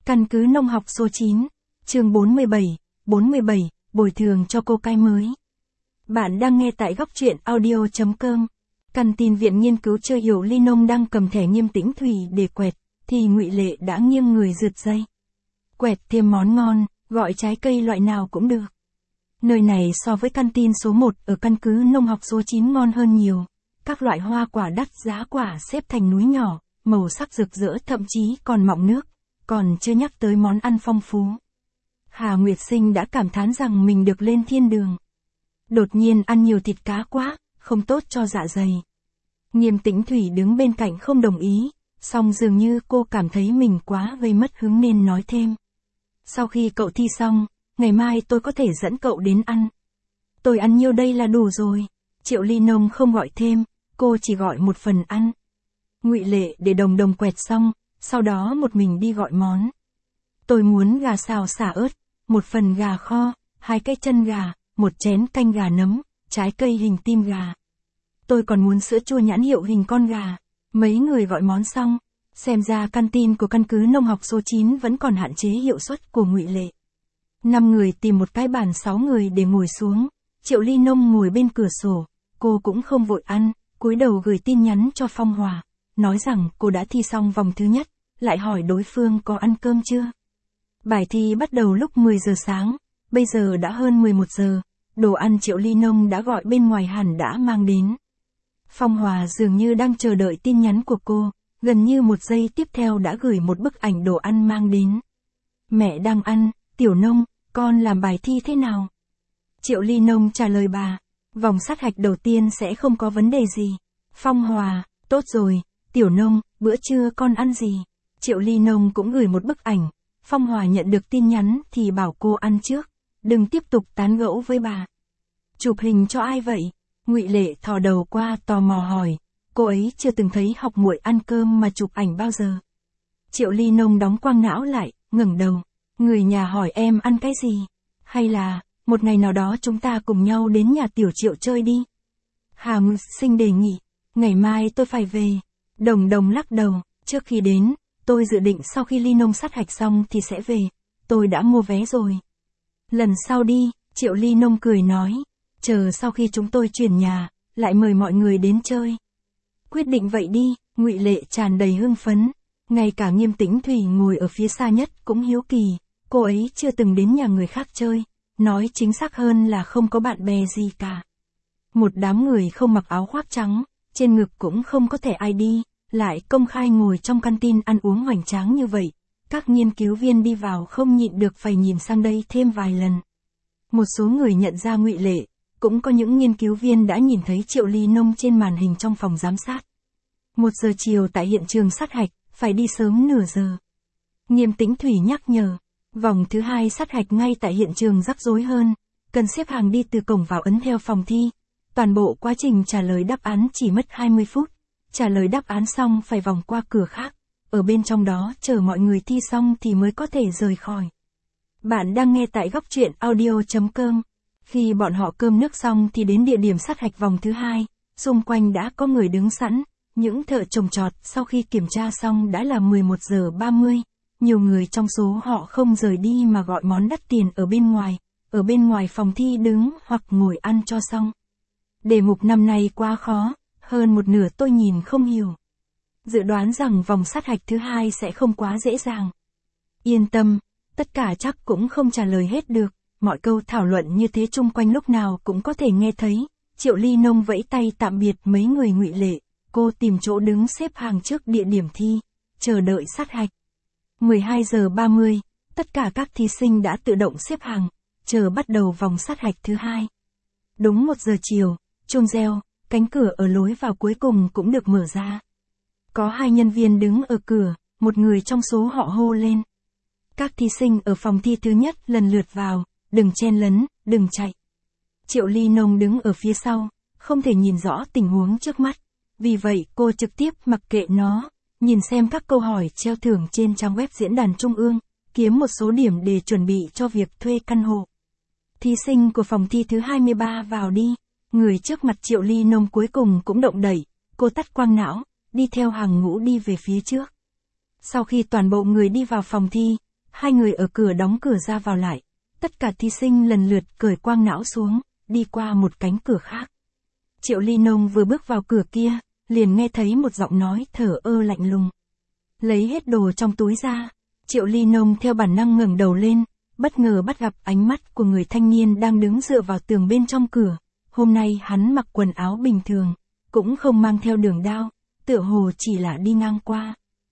Căn cứ nông học số 9, chương 47, bồi thường cho cô cái mới. Bạn đang nghe tại góc truyện audio.com. Căn tin viện nghiên cứu chưa hiểu Ly Nông đang cầm thẻ Nghiêm Tĩnh Thủy để quẹt, thì Ngụy Lệ đã nghiêng người rượt dây. Quẹt thêm món ngon, gọi trái cây loại nào cũng được. Nơi này so với căn tin số 1 ở căn cứ nông học số 9 ngon hơn nhiều. Các loại hoa quả đắt giá quả xếp thành núi nhỏ, màu sắc rực rỡ thậm chí còn mọng nước, còn chưa nhắc tới món ăn phong phú. Hà Nguyệt Sinh đã cảm thán rằng mình được lên thiên đường. Đột nhiên ăn nhiều thịt cá quá, không tốt cho dạ dày. Nghiêm Tĩnh Thủy đứng bên cạnh không đồng ý, song dường như cô cảm thấy mình quá gây mất hứng nên nói thêm. Sau khi cậu thi xong, ngày mai tôi có thể dẫn cậu đến ăn. Tôi ăn nhiêu đây là đủ rồi. Triệu Ly Nông không gọi thêm, cô chỉ gọi một phần ăn. Ngụy Lệ để đồng đồng quẹt xong, sau đó một mình đi gọi món. Tôi muốn gà xào xả ớt, một phần gà kho, 2 cái chân gà, một chén canh gà nấm, trái cây hình tim gà. Tôi còn muốn sữa chua nhãn hiệu hình con gà. Mấy người gọi món xong, xem ra căn tin của căn cứ nông học số 9 vẫn còn hạn chế hiệu suất của Ngụy Lệ. 5 người tìm một cái bàn 6 người để ngồi xuống, Triệu Ly Nông ngồi bên cửa sổ, cô cũng không vội ăn, cúi đầu gửi tin nhắn cho Phong Hòa, nói rằng cô đã thi xong vòng thứ nhất, lại hỏi đối phương có ăn cơm chưa. Bài thi bắt đầu lúc 10 giờ sáng, bây giờ đã hơn 11 giờ, đồ ăn Triệu Ly Nông đã gọi bên ngoài hẳn đã mang đến. Phong Hòa dường như đang chờ đợi tin nhắn của cô, gần như một giây tiếp theo đã gửi một bức ảnh đồ ăn mang đến. Mẹ đang ăn, Tiểu Nông, con làm bài thi thế nào? Triệu Ly Nông trả lời bà, vòng sát hạch đầu tiên sẽ không có vấn đề gì. Phong Hòa, tốt rồi, Tiểu Nông, bữa trưa con ăn gì? Triệu Ly Nông cũng gửi một bức ảnh, Phong Hòa nhận được tin nhắn thì bảo cô ăn trước, đừng tiếp tục tán gẫu với bà. Chụp hình cho ai vậy? Ngụy Lệ thò đầu qua tò mò hỏi, cô ấy chưa từng thấy học muội ăn cơm mà chụp ảnh bao giờ. Triệu Ly Nông đóng quang não lại, ngẩng đầu, người nhà hỏi em ăn cái gì? Hay là, một ngày nào đó chúng ta cùng nhau đến nhà Tiểu Triệu chơi đi? Hà Nguyệt Sinh đề nghị, ngày mai tôi phải về. Đồng đồng lắc đầu, trước khi đến, tôi dự định sau khi Ly Nông sát hạch xong thì sẽ về, tôi đã mua vé rồi. Lần sau đi, Triệu Ly Nông cười nói, chờ sau khi chúng tôi chuyển nhà, lại mời mọi người đến chơi. Quyết định vậy đi, Ngụy Lệ tràn đầy hưng phấn, ngay cả Nghiêm Tĩnh Thủy ngồi ở phía xa nhất cũng hiếu kỳ, cô ấy chưa từng đến nhà người khác chơi, nói chính xác hơn là không có bạn bè gì cả. Một đám người không mặc áo khoác trắng, trên ngực cũng không có thẻ ID, lại công khai ngồi trong căn tin ăn uống hoành tráng như vậy. Các nghiên cứu viên đi vào không nhịn được phải nhìn sang đây thêm vài lần. Một số người nhận ra Ngụy Lệ, cũng có những nghiên cứu viên đã nhìn thấy Triệu Ly Nông trên màn hình trong phòng giám sát. 1 giờ chiều tại hiện trường sát hạch, phải đi sớm nửa giờ. Nghiêm Tĩnh Thủy nhắc nhở, vòng thứ 2 sát hạch ngay tại hiện trường rắc rối hơn, cần xếp hàng đi từ cổng vào ấn theo phòng thi. Toàn bộ quá trình trả lời đáp án chỉ mất 20 phút, trả lời đáp án xong phải vòng qua cửa khác, ở bên trong đó chờ mọi người thi xong thì mới có thể rời khỏi. Bạn đang nghe tại góc truyện audio.com. Khi bọn họ cơm nước xong thì đến địa điểm sát hạch vòng thứ 2, xung quanh đã có người đứng sẵn, những thợ trồng trọt sau khi kiểm tra xong đã là 11 giờ 30, nhiều người trong số họ không rời đi mà gọi món đắt tiền ở bên ngoài phòng thi đứng hoặc ngồi ăn cho xong. Đề mục năm nay quá khó, hơn một nửa tôi nhìn không hiểu. Dự đoán rằng vòng sát hạch thứ 2 sẽ không quá dễ dàng. Yên tâm, tất cả chắc cũng không trả lời hết được, mọi câu thảo luận như thế chung quanh lúc nào cũng có thể nghe thấy. Triệu Ly Nông vẫy tay tạm biệt mấy người Ngụy Lệ, cô tìm chỗ đứng xếp hàng trước địa điểm thi, chờ đợi sát hạch. 12 giờ 30, tất cả các thí sinh đã tự động xếp hàng, chờ bắt đầu vòng sát hạch thứ 2. Đúng 1 giờ chiều, chuông reo, cánh cửa ở lối vào cuối cùng cũng được mở ra. Có 2 nhân viên đứng ở cửa, một người trong số họ hô lên. Các thí sinh ở phòng thi thứ nhất lần lượt vào, đừng chen lấn, đừng chạy. Triệu Ly Nông đứng ở phía sau, không thể nhìn rõ tình huống trước mắt. Vì vậy cô trực tiếp mặc kệ nó, nhìn xem các câu hỏi treo thưởng trên trang web diễn đàn trung ương, kiếm một số điểm để chuẩn bị cho việc thuê căn hộ. Thí sinh của phòng thi thứ 23 vào đi. Người trước mặt Triệu Ly Nông cuối cùng cũng động đẩy, cô tắt quang não, đi theo hàng ngũ đi về phía trước. Sau khi toàn bộ người đi vào phòng thi, Hai người ở cửa đóng cửa ra vào lại. Tất cả thí sinh lần lượt cởi quang não xuống, đi qua một cánh cửa khác. Triệu Ly Nông vừa bước vào cửa kia, liền nghe thấy một giọng nói thở ơ lạnh lùng. Lấy hết đồ trong túi ra, Triệu Ly Nông theo bản năng ngẩng đầu lên, bất ngờ bắt gặp ánh mắt của người thanh niên đang đứng dựa vào tường bên trong cửa. Hôm nay hắn mặc quần áo bình thường, cũng không mang theo đường đao, tựa hồ chỉ là đi ngang qua.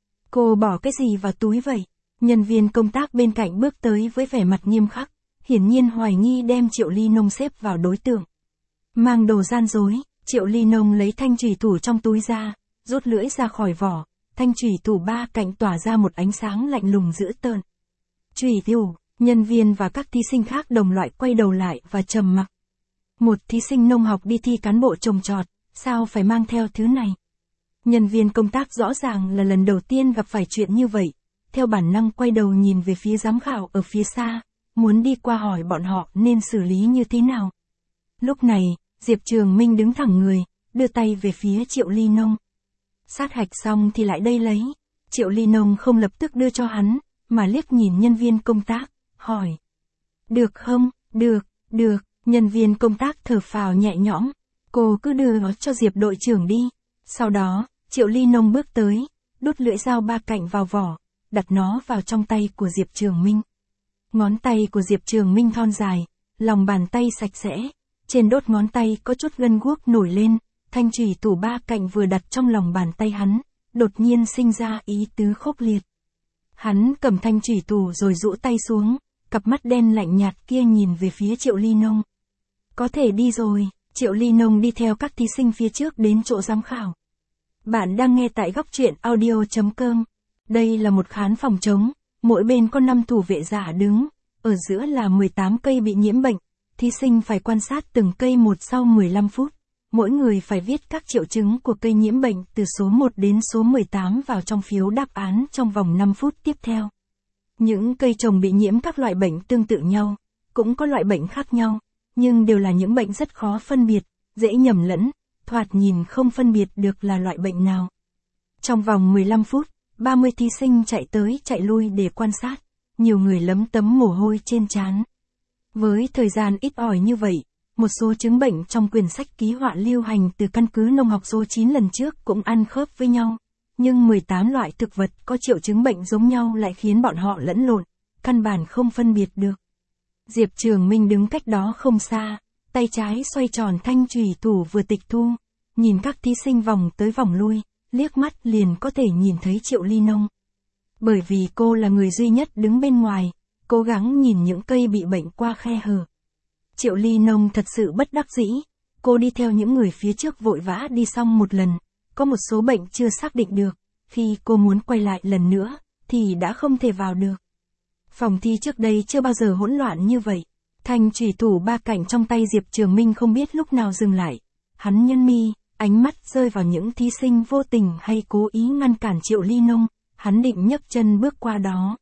Cô bỏ cái gì vào túi vậy? Nhân viên công tác bên cạnh bước tới với vẻ mặt nghiêm khắc, hiển nhiên hoài nghi đem Triệu Ly Nông xếp vào đối tượng. Mang đồ gian dối, Triệu Ly Nông lấy thanh chùy thủ trong túi ra, rút lưỡi ra khỏi vỏ, thanh chùy thủ ba cạnh tỏa ra một ánh sáng lạnh lùng dữ tợn. Chùy thủ, nhân viên và các thí sinh khác đồng loại quay đầu lại và trầm mặc. Một thí sinh nông học đi thi cán bộ trồng trọt, sao phải mang theo thứ này? Nhân viên công tác rõ ràng là lần đầu tiên gặp phải chuyện như vậy, theo bản năng quay đầu nhìn về phía giám khảo ở phía xa, muốn đi qua hỏi bọn họ nên xử lý như thế nào. Lúc này, Diệp Trường Minh đứng thẳng người, đưa tay về phía Triệu Ly Nông. Sát hạch xong thì lại đây lấy. Triệu Ly Nông không lập tức đưa cho hắn, mà liếc nhìn nhân viên công tác, hỏi. Được không? Được, nhân viên công tác thở phào nhẹ nhõm. Cô cứ đưa nó cho Diệp đội trưởng đi. Sau đó, Triệu Ly Nông bước tới, đút lưỡi dao ba cạnh vào vỏ, đặt nó vào trong tay của Diệp Trường Minh. Ngón tay của Diệp Trường Minh thon dài, lòng bàn tay sạch sẽ, trên đốt ngón tay có chút gân guốc nổi lên, thanh chùy thủ ba cạnh vừa đặt trong lòng bàn tay hắn, đột nhiên sinh ra ý tứ khốc liệt. Hắn cầm thanh chùy thủ rồi rũ tay xuống, cặp mắt đen lạnh nhạt kia nhìn về phía Triệu Ly Nông. Có thể đi rồi, Triệu Ly Nông đi theo các thí sinh phía trước đến chỗ giám khảo. Bạn đang nghe tại góc truyện audio.com. Đây là một khán phòng trống, mỗi bên có 5 thủ vệ giả đứng, ở giữa là 18 cây bị nhiễm bệnh. Thí sinh phải quan sát từng cây một sau 15 phút. Mỗi người phải viết các triệu chứng của cây nhiễm bệnh từ số 1 đến số 18 vào trong phiếu đáp án trong vòng 5 phút tiếp theo. Những cây trồng bị nhiễm các loại bệnh tương tự nhau, cũng có loại bệnh khác nhau, nhưng đều là những bệnh rất khó phân biệt, dễ nhầm lẫn, thoạt nhìn không phân biệt được là loại bệnh nào. Trong vòng 15 phút, 30 thí sinh chạy tới chạy lui để quan sát, nhiều người lấm tấm mồ hôi trên trán. Với thời gian ít ỏi như vậy, một số chứng bệnh trong quyển sách ký họa lưu hành từ căn cứ nông học số 9 lần trước cũng ăn khớp với nhau, nhưng 18 loại thực vật có triệu chứng bệnh giống nhau lại khiến bọn họ lẫn lộn, căn bản không phân biệt được. Diệp Trường Minh đứng cách đó không xa, tay trái xoay tròn thanh chùy thủ vừa tịch thu, nhìn các thí sinh vòng tới vòng lui, liếc mắt liền có thể nhìn thấy Triệu Ly Nông. Bởi vì cô là người duy nhất đứng bên ngoài, cố gắng nhìn những cây bị bệnh qua khe hở. Triệu Ly Nông thật sự bất đắc dĩ, cô đi theo những người phía trước vội vã đi xong một lần, có một số bệnh chưa xác định được, khi cô muốn quay lại lần nữa, thì đã không thể vào được. Phòng thi trước đây chưa bao giờ hỗn loạn như vậy, thanh chùy thủ ba cạnh trong tay Diệp Trường Minh không biết lúc nào dừng lại, hắn nhăn mi, ánh mắt rơi vào những thí sinh vô tình hay cố ý ngăn cản Triệu Ly Nông, hắn định nhấc chân bước qua đó.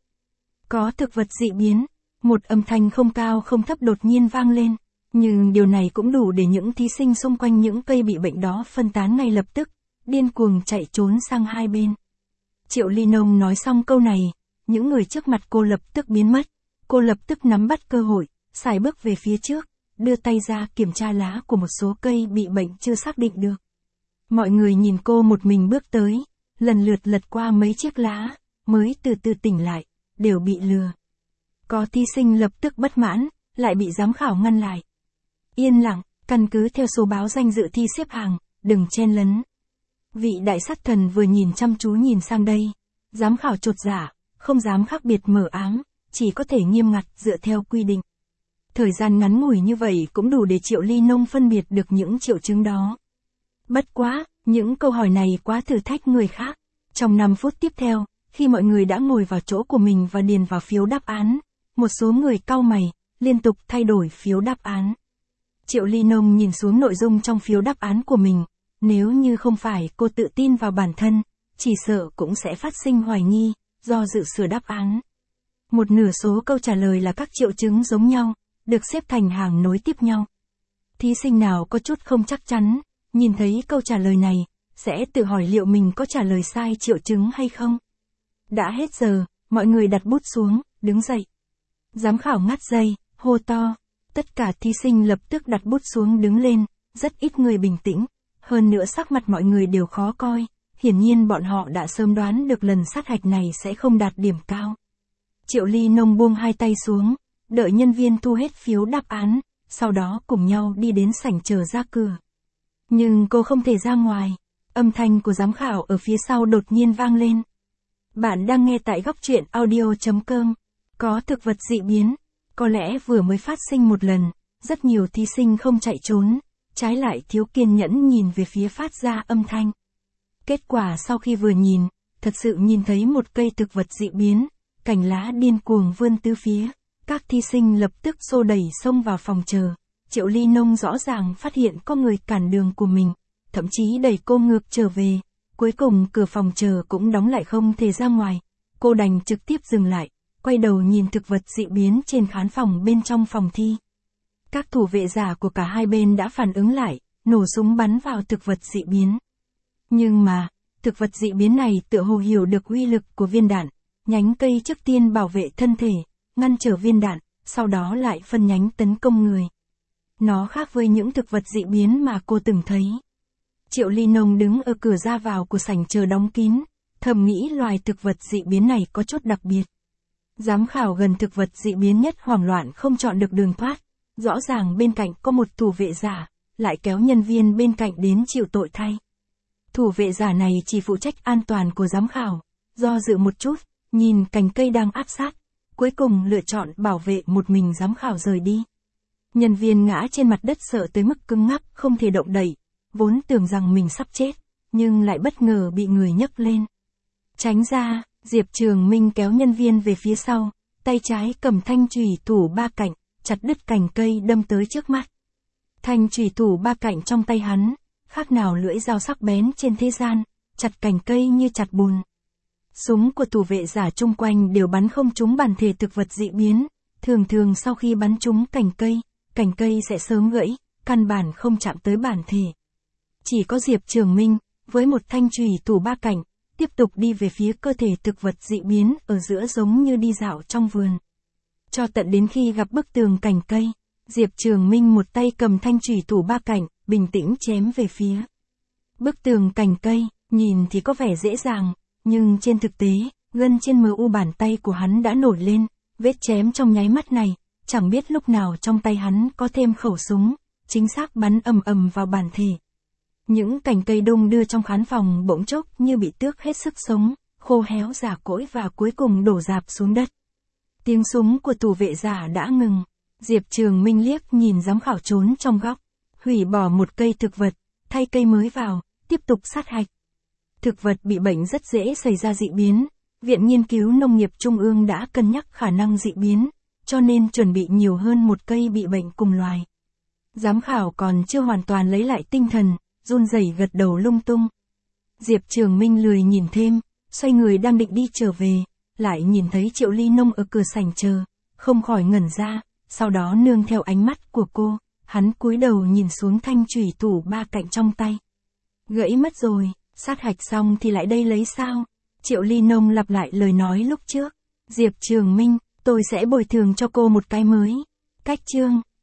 Có thực vật dị biến, một âm thanh không cao không thấp đột nhiên vang lên, nhưng điều này cũng đủ để những thí sinh xung quanh những cây bị bệnh đó phân tán ngay lập tức, điên cuồng chạy trốn sang hai bên. Triệu Ly Nông nói xong câu này, những người trước mặt cô lập tức biến mất, cô lập tức nắm bắt cơ hội, sải bước về phía trước, đưa tay ra kiểm tra lá của một số cây bị bệnh chưa xác định được. Mọi người nhìn cô một mình bước tới, lần lượt lật qua mấy chiếc lá, mới từ từ tỉnh lại, đều bị lừa. Có thí sinh lập tức bất mãn, lại bị giám khảo ngăn lại. Yên lặng, căn cứ theo số báo danh dự thi xếp hàng, đừng chen lấn. Vị đại sát thần vừa nhìn chăm chú nhìn sang đây, giám khảo chột dạ, không dám khác biệt mờ ám, chỉ có thể nghiêm ngặt dựa theo quy định. Thời gian ngắn ngủi như vậy cũng đủ để Triệu Ly Nông phân biệt được những triệu chứng đó. Bất quá, những câu hỏi này quá thử thách người khác. Trong 5 phút tiếp theo, khi mọi người đã ngồi vào chỗ của mình và điền vào phiếu đáp án, một số người cau mày, liên tục thay đổi phiếu đáp án. Triệu Ly Nông nhìn xuống nội dung trong phiếu đáp án của mình, nếu như không phải cô tự tin vào bản thân, chỉ sợ cũng sẽ phát sinh hoài nghi, do dự sửa đáp án. Một nửa số câu trả lời là các triệu chứng giống nhau, được xếp thành hàng nối tiếp nhau. Thí sinh nào có chút không chắc chắn, nhìn thấy câu trả lời này, sẽ tự hỏi liệu mình có trả lời sai triệu chứng hay không. Đã hết giờ, mọi người đặt bút xuống, đứng dậy. Giám khảo ngắt dây, hô to. Tất cả thí sinh lập tức đặt bút xuống đứng lên, rất ít người bình tĩnh. Hơn nữa sắc mặt mọi người đều khó coi, hiển nhiên bọn họ đã sớm đoán được lần sát hạch này sẽ không đạt điểm cao. Triệu Ly Nông buông hai tay xuống, đợi nhân viên thu hết phiếu đáp án, sau đó cùng nhau đi đến sảnh chờ ra cửa. Nhưng cô không thể ra ngoài, âm thanh của giám khảo ở phía sau đột nhiên vang lên. Bạn đang nghe tại góc truyện audio.com. Có thực vật dị biến, có lẽ vừa mới phát sinh một lần, rất nhiều thí sinh không chạy trốn, trái lại thiếu kiên nhẫn nhìn về phía phát ra âm thanh. Kết quả sau khi vừa nhìn, thật sự nhìn thấy một cây thực vật dị biến, cành lá điên cuồng vươn tứ phía, các thí sinh lập tức xô đẩy xông vào phòng chờ. Triệu Ly Nông rõ ràng phát hiện có người cản đường của mình, thậm chí đẩy cô ngược trở về, cuối cùng cửa phòng chờ cũng đóng lại không thể ra ngoài, cô đành trực tiếp dừng lại, quay đầu nhìn thực vật dị biến trên khán phòng bên trong phòng thi. Các thủ vệ giả của cả hai bên đã phản ứng lại, nổ súng bắn vào thực vật dị biến. Nhưng mà, thực vật dị biến này tựa hồ hiểu được uy lực của viên đạn, nhánh cây trước tiên bảo vệ thân thể, ngăn trở viên đạn, sau đó lại phân nhánh tấn công người. Nó khác với những thực vật dị biến mà cô từng thấy. Triệu Ly Nông đứng ở cửa ra vào của sảnh chờ đóng kín, thầm nghĩ loài thực vật dị biến này có chút đặc biệt. Giám khảo gần thực vật dị biến nhất hoảng loạn không chọn được đường thoát, rõ ràng bên cạnh có một thủ vệ giả, lại kéo nhân viên bên cạnh đến chịu tội thay. Thủ vệ giả này chỉ phụ trách an toàn của giám khảo, do dự một chút, nhìn cành cây đang áp sát, cuối cùng lựa chọn bảo vệ một mình giám khảo rời đi. Nhân viên ngã trên mặt đất sợ tới mức cứng ngắc không thể động đậy, vốn tưởng rằng mình sắp chết, nhưng lại bất ngờ bị người nhấc lên. Tránh ra, Diệp Trường Minh kéo nhân viên về phía sau, tay trái cầm thanh chùy thủ ba cạnh, chặt đứt cành cây đâm tới trước mắt. Thanh chùy thủ ba cạnh trong tay hắn, khác nào lưỡi dao sắc bén trên thế gian, chặt cành cây như chặt bùn. Súng của thủ vệ giả chung quanh đều bắn không trúng bản thể thực vật dị biến, thường sau khi bắn trúng cành cây sẽ sớm gãy, căn bản không chạm tới bản thể. Chỉ có Diệp Trường Minh, với một thanh chùy thủ ba cạnh, tiếp tục đi về phía cơ thể thực vật dị biến ở giữa giống như đi dạo trong vườn. Cho tận đến khi gặp bức tường cành cây, Diệp Trường Minh một tay cầm thanh chùy thủ ba cạnh, bình tĩnh chém về phía bức tường cành cây, nhìn thì có vẻ dễ dàng, nhưng trên thực tế, gân trên mu bàn tay của hắn đã nổi lên, vết chém trong nháy mắt này, chẳng biết lúc nào trong tay hắn có thêm khẩu súng, chính xác bắn ầm ầm vào bản thể. Những cành cây đung đưa trong khán phòng bỗng chốc như bị tước hết sức sống, khô héo rả cỗi và cuối cùng đổ rạp xuống đất. Tiếng súng của thủ vệ giả đã ngừng, Diệp Trường Minh liếc nhìn giám khảo trốn trong góc, hủy bỏ một cây thực vật, thay cây mới vào, tiếp tục sát hạch. Thực vật bị bệnh rất dễ xảy ra dị biến, Viện Nghiên cứu Nông nghiệp Trung ương đã cân nhắc khả năng dị biến, cho nên chuẩn bị nhiều hơn một cây bị bệnh cùng loài. Giám khảo còn chưa hoàn toàn lấy lại tinh thần, run rẩy gật đầu lung tung. Diệp Trường Minh lười nhìn thêm, xoay người đang định đi trở về, lại nhìn thấy Triệu Ly Nông ở cửa sảnh chờ, không khỏi ngẩn ra, sau đó nương theo ánh mắt của cô, hắn cúi đầu nhìn xuống thanh chùy thủ ba cạnh trong tay. Gãy mất rồi, sát hạch xong thì lại đây lấy sao? Triệu Ly Nông lặp lại lời nói lúc trước. Diệp Trường Minh, tôi sẽ bồi thường cho cô một cái mới. Cách chương